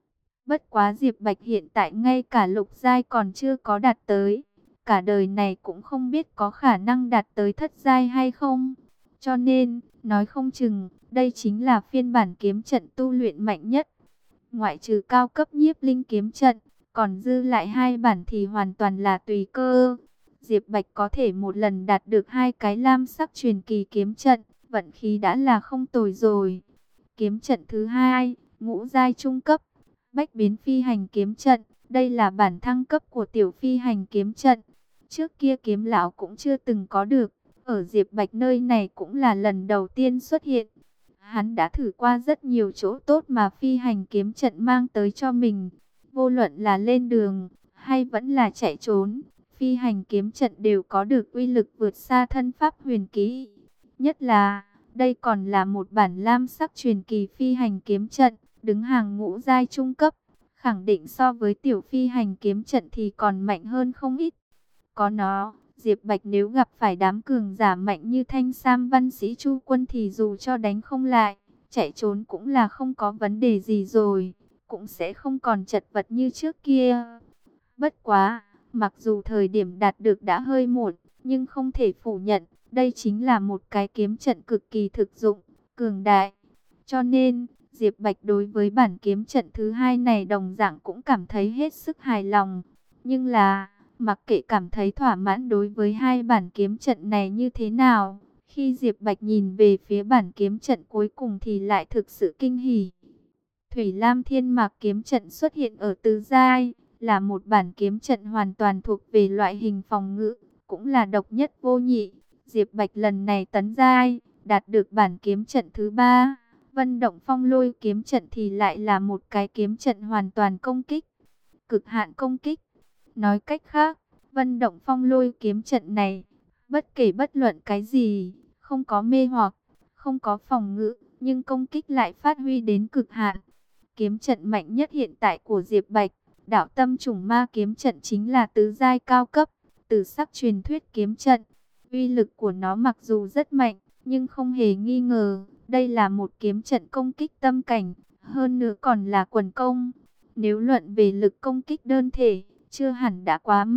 Bất quá Diệp Bạch hiện tại ngay cả lục giai còn chưa có đạt tới, cả đời này cũng không biết có khả năng đạt tới thất giai hay không. Cho nên, nói không chừng, đây chính là phiên bản kiếm trận tu luyện mạnh nhất. Ngoại trừ cao cấp nhiếp linh kiếm trận, còn dư lại hai bản thì hoàn toàn là tùy cơ. Diệp Bạch có thể một lần đạt được hai cái lam sắc truyền kỳ kiếm trận, vận khí đã là không tồi rồi. Kiếm trận thứ hai, ngũ giai trung cấp, bách biến phi hành kiếm trận. Đây là bản thăng cấp của tiểu phi hành kiếm trận. Trước kia kiếm lão cũng chưa từng có được, ở Diệp Bạch nơi này cũng là lần đầu tiên xuất hiện. Hắn đã thử qua rất nhiều chỗ tốt mà phi hành kiếm trận mang tới cho mình. Vô luận là lên đường, hay vẫn là chạy trốn, phi hành kiếm trận đều có được uy lực vượt xa thân pháp huyền kỹ. Nhất là, đây còn là một bản lam sắc truyền kỳ phi hành kiếm trận, đứng hàng ngũ giai trung cấp. Khẳng định so với tiểu phi hành kiếm trận thì còn mạnh hơn không ít. Có nó, Diệp Bạch nếu gặp phải đám cường giả mạnh như Thanh Sam Văn Sĩ Chu Quân thì dù cho đánh không lại, chạy trốn cũng là không có vấn đề gì rồi, cũng sẽ không còn chật vật như trước kia. Bất quá, mặc dù thời điểm đạt được đã hơi muộn, nhưng không thể phủ nhận, đây chính là một cái kiếm trận cực kỳ thực dụng, cường đại. Cho nên, Diệp Bạch đối với bản kiếm trận thứ hai này đồng dạng cũng cảm thấy hết sức hài lòng. Nhưng là, mặc kệ cảm thấy thỏa mãn đối với hai bản kiếm trận này như thế nào, khi Diệp Bạch nhìn về phía bản kiếm trận cuối cùng thì lại thực sự kinh hỉ. Thủy Lam Thiên Mạc kiếm trận xuất hiện ở tứ giai, là một bản kiếm trận hoàn toàn thuộc về loại hình phòng ngự, cũng là độc nhất vô nhị. Diệp Bạch lần này tấn giai, đạt được bản kiếm trận thứ ba. Vân Động Phong Lôi kiếm trận thì lại là một cái kiếm trận hoàn toàn công kích, cực hạn công kích. Nói cách khác, Vân Động Phong Lôi kiếm trận này, bất kể bất luận cái gì, không có mê hoặc, không có phòng ngự, nhưng công kích lại phát huy đến cực hạn. Kiếm trận mạnh nhất hiện tại của Diệp Bạch, Đạo Tâm Trùng Ma kiếm trận chính là tứ giai cao cấp, tử sắc truyền thuyết kiếm trận. Uy lực của nó mặc dù rất mạnh, nhưng không hề nghi ngờ, đây là một kiếm trận công kích tâm cảnh, hơn nữa còn là quần công. Nếu luận về lực công kích đơn thể, chưa hẳn đã quá mạnh,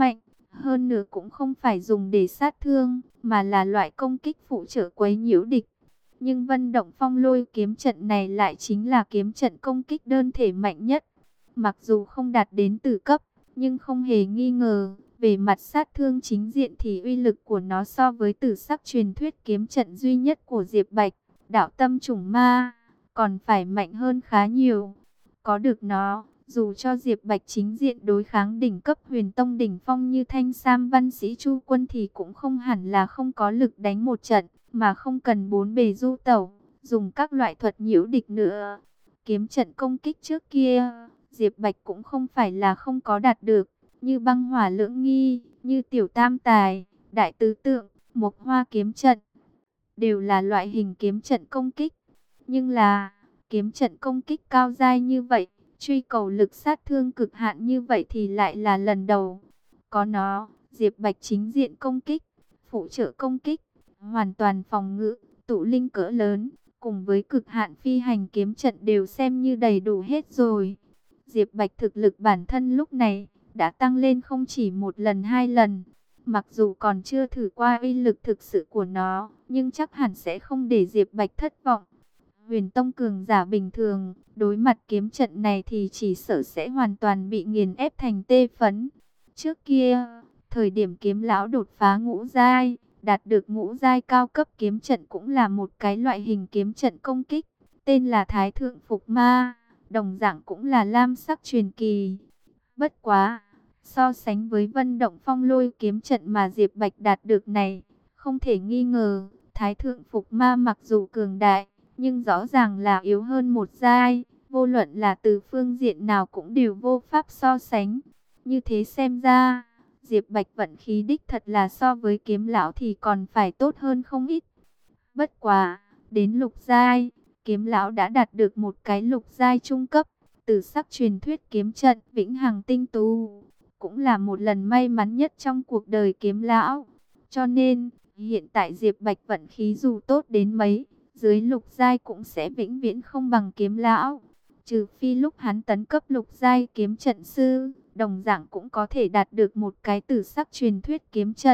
Hơn nữa cũng không phải dùng để sát thương, mà là loại công kích phụ trợ quấy nhiễu địch. Nhưng Vân Động Phong Lôi kiếm trận này lại chính là kiếm trận công kích đơn thể mạnh nhất. Mặc dù không đạt đến tử cấp, nhưng không hề nghi ngờ, về mặt sát thương chính diện thì uy lực của nó so với tử sắc truyền thuyết kiếm trận duy nhất của Diệp Bạch, đạo tâm chủng ma, còn phải mạnh hơn khá nhiều. Có được nó, dù cho Diệp Bạch chính diện đối kháng đỉnh cấp huyền tông đỉnh phong như Thanh Sam Văn Sĩ Chu Quân thì cũng không hẳn là không có lực đánh một trận, mà không cần bốn bề du tẩu, dùng các loại thuật nhiễu địch nữa. Kiếm trận công kích trước kia, Diệp Bạch cũng không phải là không có đạt được, như băng hỏa lưỡng nghi, như tiểu tam tài, đại tứ tượng, mộc hoa kiếm trận, đều là loại hình kiếm trận công kích. Nhưng là, kiếm trận công kích cao giai như vậy, truy cầu lực sát thương cực hạn như vậy thì lại là lần đầu. Có nó, Diệp Bạch chính diện công kích, phụ trợ công kích, hoàn toàn phòng ngự, tụ linh cỡ lớn, cùng với cực hạn phi hành kiếm trận đều xem như đầy đủ hết rồi. Diệp Bạch thực lực bản thân lúc này đã tăng lên không chỉ một lần hai lần. Mặc dù còn chưa thử qua uy lực thực sự của nó, nhưng chắc hẳn sẽ không để Diệp Bạch thất vọng. Huyền tông cường giả bình thường, đối mặt kiếm trận này thì chỉ sợ sẽ hoàn toàn bị nghiền ép thành tê phấn. Trước kia, thời điểm kiếm lão đột phá ngũ giai, đạt được ngũ giai cao cấp kiếm trận cũng là một cái loại hình kiếm trận công kích, tên là Thái Thượng Phục Ma, đồng dạng cũng là lam sắc truyền kỳ. Bất quá, so sánh với Vân Động Phong Lôi kiếm trận mà Diệp Bạch đạt được này, không thể nghi ngờ, Thái Thượng Phục Ma mặc dù cường đại, nhưng rõ ràng là yếu hơn một giai, vô luận là từ phương diện nào cũng đều vô pháp so sánh. Như thế xem ra, Diệp Bạch vận khí đích thật là so với kiếm lão thì còn phải tốt hơn không ít. Bất quá, đến lục giai, kiếm lão đã đạt được một cái lục giai trung cấp, từ sắc truyền thuyết kiếm trận vĩnh hằng tinh tú, cũng là một lần may mắn nhất trong cuộc đời kiếm lão. Cho nên, hiện tại Diệp Bạch vận khí dù tốt đến mấy, dưới lục giai cũng sẽ vĩnh viễn không bằng kiếm lão. Trừ phi lúc hắn tấn cấp lục giai kiếm trận sư, đồng dạng cũng có thể đạt được một cái tử sắc truyền thuyết kiếm trận.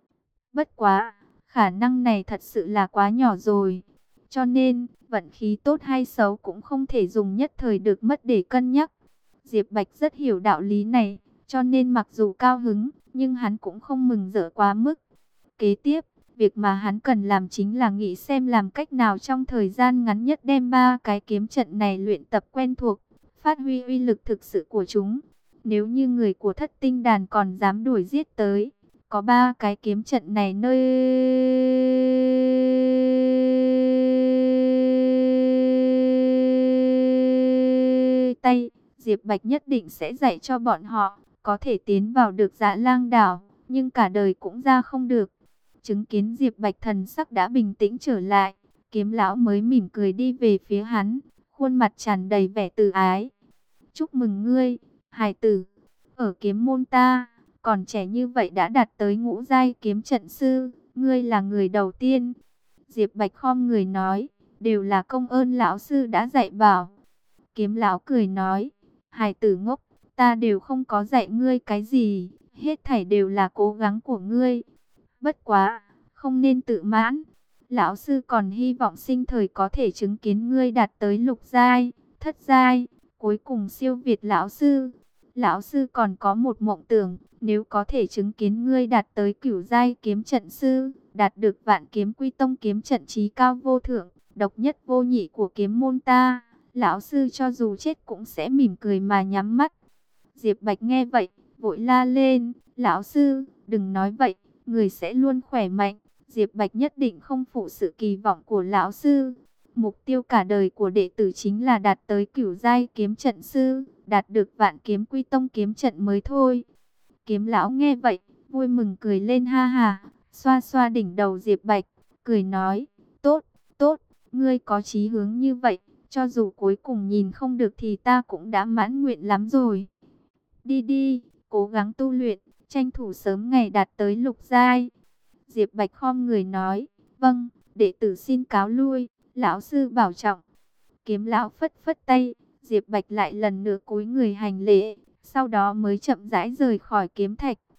Bất quá, khả năng này thật sự là quá nhỏ rồi. Cho nên, vận khí tốt hay xấu cũng không thể dùng nhất thời được mất để cân nhắc. Diệp Bạch rất hiểu đạo lý này, cho nên mặc dù cao hứng, nhưng hắn cũng không mừng rỡ quá mức. Kế tiếp, việc mà hắn cần làm chính là nghĩ xem làm cách nào trong thời gian ngắn nhất đem ba cái kiếm trận này luyện tập quen thuộc, phát huy uy lực thực sự của chúng. Nếu như người của Thất Tinh Đàn còn dám đuổi giết tới, có ba cái kiếm trận này nơi tay, Diệp Bạch nhất định sẽ dạy cho bọn họ, có thể tiến vào được Dạ Lang đảo, nhưng cả đời cũng ra không được. Chứng kiến Diệp Bạch thần sắc đã bình tĩnh trở lại, kiếm lão mới mỉm cười đi về phía hắn, khuôn mặt tràn đầy vẻ từ ái. Chúc mừng ngươi, hài tử, ở kiếm môn ta, còn trẻ như vậy đã đạt tới ngũ giai kiếm trận sư, ngươi là người đầu tiên. Diệp Bạch khom người nói, đều là công ơn lão sư đã dạy bảo. Kiếm lão cười nói, hài tử ngốc, ta đều không có dạy ngươi cái gì, hết thảy đều là cố gắng của ngươi. Bất quá, không nên tự mãn. Lão sư còn hy vọng sinh thời có thể chứng kiến ngươi đạt tới lục giai, thất giai, cuối cùng siêu việt lão sư. Lão sư còn có một mộng tưởng, nếu có thể chứng kiến ngươi đạt tới cửu giai kiếm trận sư, đạt được Vạn Kiếm Quy Tông kiếm trận chí cao vô thượng, độc nhất vô nhị của kiếm môn ta, lão sư cho dù chết cũng sẽ mỉm cười mà nhắm mắt. Diệp Bạch nghe vậy, vội la lên, lão sư, đừng nói vậy, người sẽ luôn khỏe mạnh. Diệp Bạch nhất định không phụ sự kỳ vọng của lão sư. Mục tiêu cả đời của đệ tử chính là đạt tới cửu giai kiếm trận sư, đạt được Vạn Kiếm Quy Tông kiếm trận mới thôi. Kiếm lão nghe vậy, vui mừng cười lên ha ha, xoa xoa đỉnh đầu Diệp Bạch, cười nói, tốt, tốt, ngươi có chí hướng như vậy, cho dù cuối cùng nhìn không được thì ta cũng đã mãn nguyện lắm rồi. Đi đi, cố gắng tu luyện, tranh thủ sớm ngày đạt tới lục giai. Diệp Bạch khom người nói, vâng, đệ tử xin cáo lui, lão sư bảo trọng. Kiếm lão phất phất tay, Diệp Bạch lại lần nữa cúi người hành lễ, sau đó mới chậm rãi rời khỏi kiếm thạch.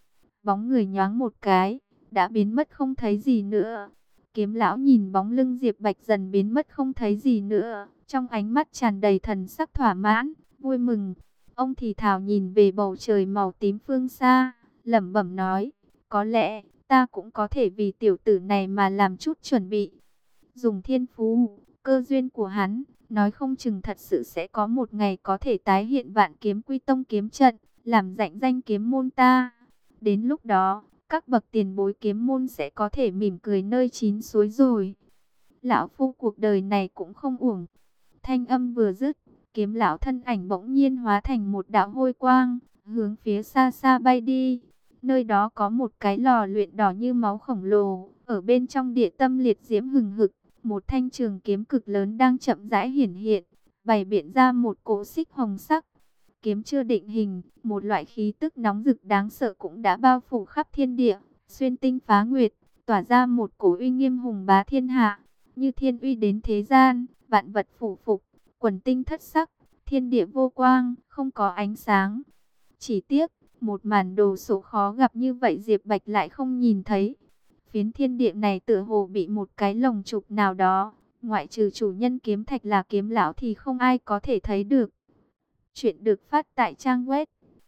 bóng người nhoáng một cái, đã biến mất không thấy gì nữa. Kiếm lão nhìn bóng lưng Diệp Bạch dần biến mất không thấy gì nữa, trong ánh mắt tràn đầy thần sắc thỏa mãn, vui mừng. Ông thì thào nhìn về bầu trời màu tím phương xa, lẩm bẩm nói, có lẽ ta cũng có thể vì tiểu tử này mà làm chút chuẩn bị. Dùng thiên phú, cơ duyên của hắn, nói không chừng thật sự sẽ có một ngày có thể tái hiện Vạn Kiếm Quy Tông kiếm trận, làm rạng danh kiếm môn ta. Đến lúc đó, các bậc tiền bối kiếm môn sẽ có thể mỉm cười nơi chín suối rồi. Lão phu cuộc đời này cũng không uổng. Thanh âm vừa dứt, kiếm lão thân ảnh bỗng nhiên hóa thành một đạo hôi quang, hướng phía xa xa bay đi. Nơi đó có một cái lò luyện đỏ như máu khổng lồ, ở bên trong địa tâm liệt diễm hừng hực, một thanh trường kiếm cực lớn đang chậm rãi hiển hiện, bày biện ra một cỗ xích hồng sắc. Kiếm chưa định hình, một loại khí tức nóng rực đáng sợ cũng đã bao phủ khắp thiên địa, xuyên tinh phá nguyệt, tỏa ra một cổ uy nghiêm hùng bá thiên hạ, như thiên uy đến thế gian, vạn vật phủ phục, quần tinh thất sắc, thiên địa vô quang, không có ánh sáng. Chỉ tiếc, một màn đồ sộ khó gặp như vậy Diệp Bạch lại không nhìn thấy. Phiến thiên địa này tựa hồ bị một cái lồng trục nào đó, ngoại trừ chủ nhân kiếm thạch là kiếm lão thì không ai có thể thấy được. Chuyện được phát tại trang web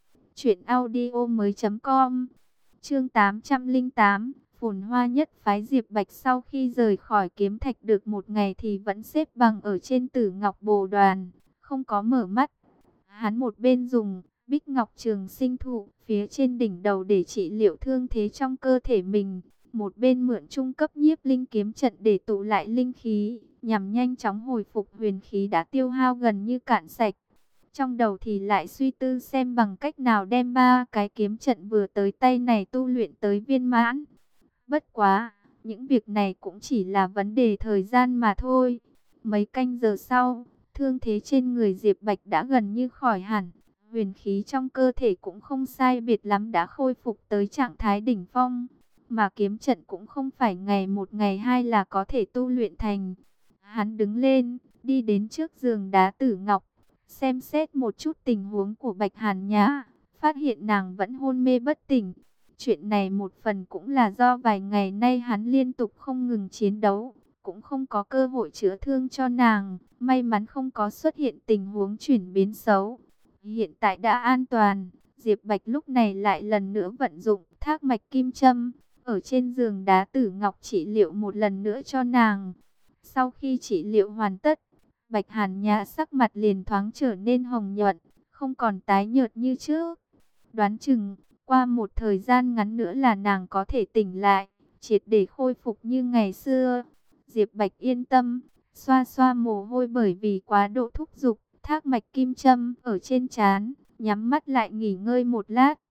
truyệnaudiomoi.com. Chương 808, Phồn Hoa Nhất phái. Diệp Bạch sau khi rời khỏi kiếm thạch được một ngày thì vẫn xếp bằng ở trên Tử Ngọc Bồ Đoàn, không có mở mắt. Hắn một bên dùng Bích Ngọc Trường Sinh Thụ phía trên đỉnh đầu để trị liệu thương thế trong cơ thể mình, một bên mượn trung cấp nhiếp linh kiếm trận để tụ lại linh khí, nhằm nhanh chóng hồi phục huyền khí đã tiêu hao gần như cạn sạch. Trong đầu thì lại suy tư xem bằng cách nào đem ba cái kiếm trận vừa tới tay này tu luyện tới viên mãn. Bất quá, những việc này cũng chỉ là vấn đề thời gian mà thôi. Mấy canh giờ sau, thương thế trên người Diệp Bạch đã gần như khỏi hẳn. Huyền khí trong cơ thể cũng không sai biệt lắm đã khôi phục tới trạng thái đỉnh phong. Mà kiếm trận cũng không phải ngày một ngày hai là có thể tu luyện thành. Hắn đứng lên, đi đến trước giường đá Tử Ngọc, xem xét một chút tình huống của Bạch Hàn Nhã, phát hiện nàng vẫn hôn mê bất tỉnh. Chuyện này một phần cũng là do vài ngày nay hắn liên tục không ngừng chiến đấu, cũng không có cơ hội chữa thương cho nàng, may mắn không có xuất hiện tình huống chuyển biến xấu. Hiện tại đã an toàn, Diệp Bạch lúc này lại lần nữa vận dụng thác mạch kim châm, ở trên giường đá Tử Ngọc trị liệu một lần nữa cho nàng. Sau khi trị liệu hoàn tất, Bạch Hàn Nhã sắc mặt liền thoáng trở nên hồng nhuận, không còn tái nhợt như trước. Đoán chừng, qua một thời gian ngắn nữa là nàng có thể tỉnh lại, triệt để khôi phục như ngày xưa. Diệp Bạch yên tâm, xoa xoa mồ hôi bởi vì quá độ thúc giục, thác mạch kim châm ở trên trán, nhắm mắt lại nghỉ ngơi một lát.